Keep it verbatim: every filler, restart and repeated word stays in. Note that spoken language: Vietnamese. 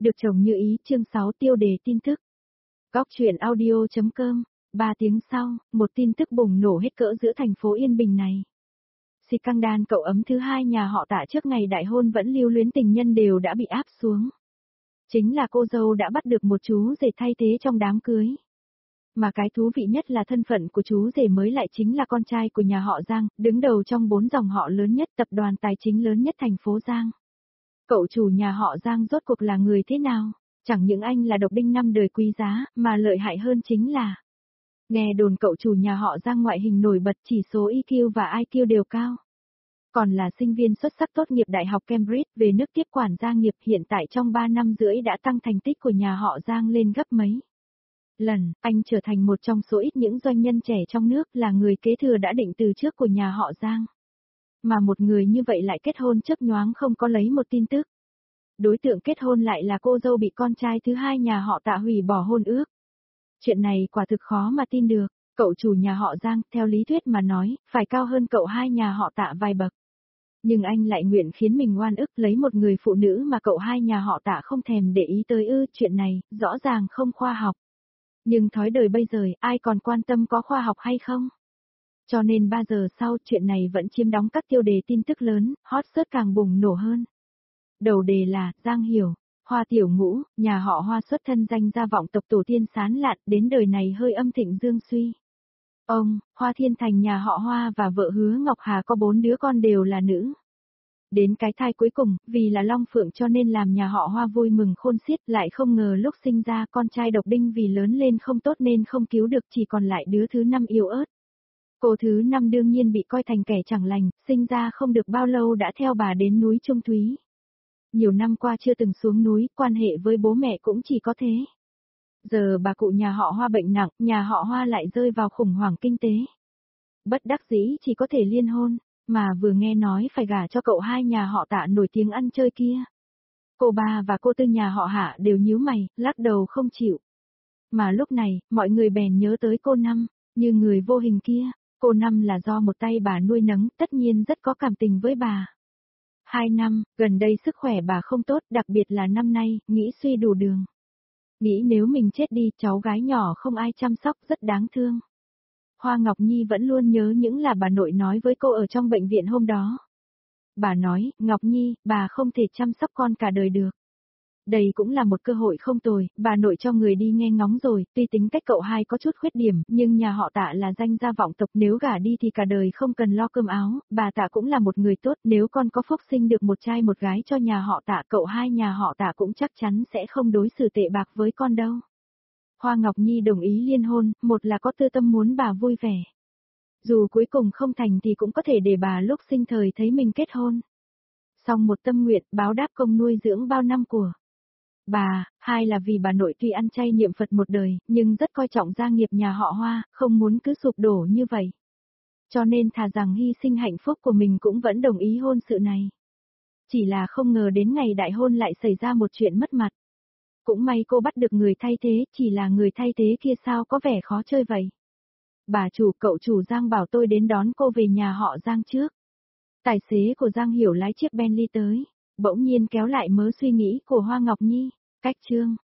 được chồng như ý, chương sáu tiêu đề tin tức. Góc truyện audio.com, ba tiếng sau, một tin tức bùng nổ hết cỡ giữa thành phố Yên Bình này. Scandal cậu ấm thứ hai nhà họ Tạ trước ngày đại hôn vẫn lưu luyến tình nhân đều đã bị áp xuống. Chính là cô dâu đã bắt được một chú rể thay thế trong đám cưới. Mà cái thú vị nhất là thân phận của chú rể mới lại chính là con trai của nhà họ Giang, đứng đầu trong bốn dòng họ lớn nhất, tập đoàn tài chính lớn nhất thành phố Giang. Cậu chủ nhà họ Giang rốt cuộc là người thế nào? Chẳng những anh là độc đinh năm đời quý giá, mà lợi hại hơn chính là nghe đồn cậu chủ nhà họ Giang ngoại hình nổi bật, chỉ số i kiu và i kiu đều cao. Còn là sinh viên xuất sắc tốt nghiệp Đại học Cambridge, về nước tiếp quản gia nghiệp, hiện tại trong ba năm rưỡi đã tăng thành tích của nhà họ Giang lên gấp mấy lần, anh trở thành một trong số ít những doanh nhân trẻ trong nước, là người kế thừa đã định từ trước của nhà họ Giang. Mà một người như vậy lại kết hôn chớp nhoáng không có lấy một tin tức. Đối tượng kết hôn lại là cô dâu bị con trai thứ hai nhà họ Tạ hủy bỏ hôn ước. Chuyện này quả thực khó mà tin được, cậu chủ nhà họ Giang, theo lý thuyết mà nói, phải cao hơn cậu hai nhà họ Tạ vài bậc. Nhưng anh lại nguyện khiến mình oan ức lấy một người phụ nữ mà cậu hai nhà họ Tạ không thèm để ý tới ư, chuyện này, rõ ràng không khoa học. Nhưng thói đời bây giờ, ai còn quan tâm có khoa học hay không? Cho nên ba giờ sau, chuyện này vẫn chiếm đóng các tiêu đề tin tức lớn, hot search càng bùng nổ hơn. Đầu đề là, Giang Hiểu, Hoa Tiểu Ngũ, nhà họ Hoa xuất thân danh gia vọng tộc tổ tiên sán lạn, đến đời này hơi âm thịnh dương suy. Ông, Hoa Thiên Thành nhà họ Hoa và vợ Hứa Ngọc Hà có bốn đứa con đều là nữ. Đến cái thai cuối cùng, vì là Long Phượng cho nên làm nhà họ Hoa vui mừng khôn xiết, lại không ngờ lúc sinh ra con trai độc đinh vì lớn lên không tốt nên không cứu được, chỉ còn lại đứa thứ năm yếu ớt. Cô thứ năm đương nhiên bị coi thành kẻ chẳng lành, sinh ra không được bao lâu đã theo bà đến núi Trung Thúy. Nhiều năm qua chưa từng xuống núi, quan hệ với bố mẹ cũng chỉ có thế. Giờ bà cụ nhà họ Hoa bệnh nặng, nhà họ Hoa lại rơi vào khủng hoảng kinh tế. Bất đắc dĩ chỉ có thể liên hôn, mà vừa nghe nói phải gả cho cậu hai nhà họ Tạ nổi tiếng ăn chơi kia. Cô ba và cô tư nhà họ Hạ đều nhíu mày, lắc đầu không chịu. Mà lúc này, mọi người bèn nhớ tới cô Năm, như người vô hình kia, cô Năm là do một tay bà nuôi nấng, tất nhiên rất có cảm tình với bà. Hai năm, gần đây sức khỏe bà không tốt, đặc biệt là năm nay, nghĩ suy đủ đường. Nghĩ nếu mình chết đi, cháu gái nhỏ không ai chăm sóc, rất đáng thương. Hoa Ngọc Nhi vẫn luôn nhớ những là bà nội nói với cô ở trong bệnh viện hôm đó. Bà nói, Ngọc Nhi, bà không thể chăm sóc con cả đời được. Đây cũng là một cơ hội không tồi, bà nội cho người đi nghe ngóng rồi, tuy tính cách cậu hai có chút khuyết điểm, nhưng nhà họ Tạ là danh gia vọng tộc, nếu gả đi thì cả đời không cần lo cơm áo, bà Tạ cũng là một người tốt, nếu con có phúc sinh được một trai một gái cho nhà họ Tạ, cậu hai nhà họ Tạ cũng chắc chắn sẽ không đối xử tệ bạc với con đâu. Hoa Ngọc Nhi đồng ý liên hôn, một là có tư tâm muốn bà vui vẻ. Dù cuối cùng không thành thì cũng có thể để bà lúc sinh thời thấy mình kết hôn. Xong một tâm nguyện, báo đáp công nuôi dưỡng bao năm của bà, hai là vì bà nội tuy ăn chay niệm Phật một đời, nhưng rất coi trọng gia nghiệp nhà họ Hoa, không muốn cứ sụp đổ như vậy. Cho nên thà rằng hy sinh hạnh phúc của mình cũng vẫn đồng ý hôn sự này. Chỉ là không ngờ đến ngày đại hôn lại xảy ra một chuyện mất mặt. Cũng may cô bắt được người thay thế, chỉ là người thay thế kia sao có vẻ khó chơi vậy. Bà chủ, cậu chủ Giang bảo tôi đến đón cô về nhà họ Giang trước. Tài xế của Giang Hiểu lái chiếc Bentley tới, bỗng nhiên kéo lại mớ suy nghĩ của Hoa Ngọc Nhi. Cách chương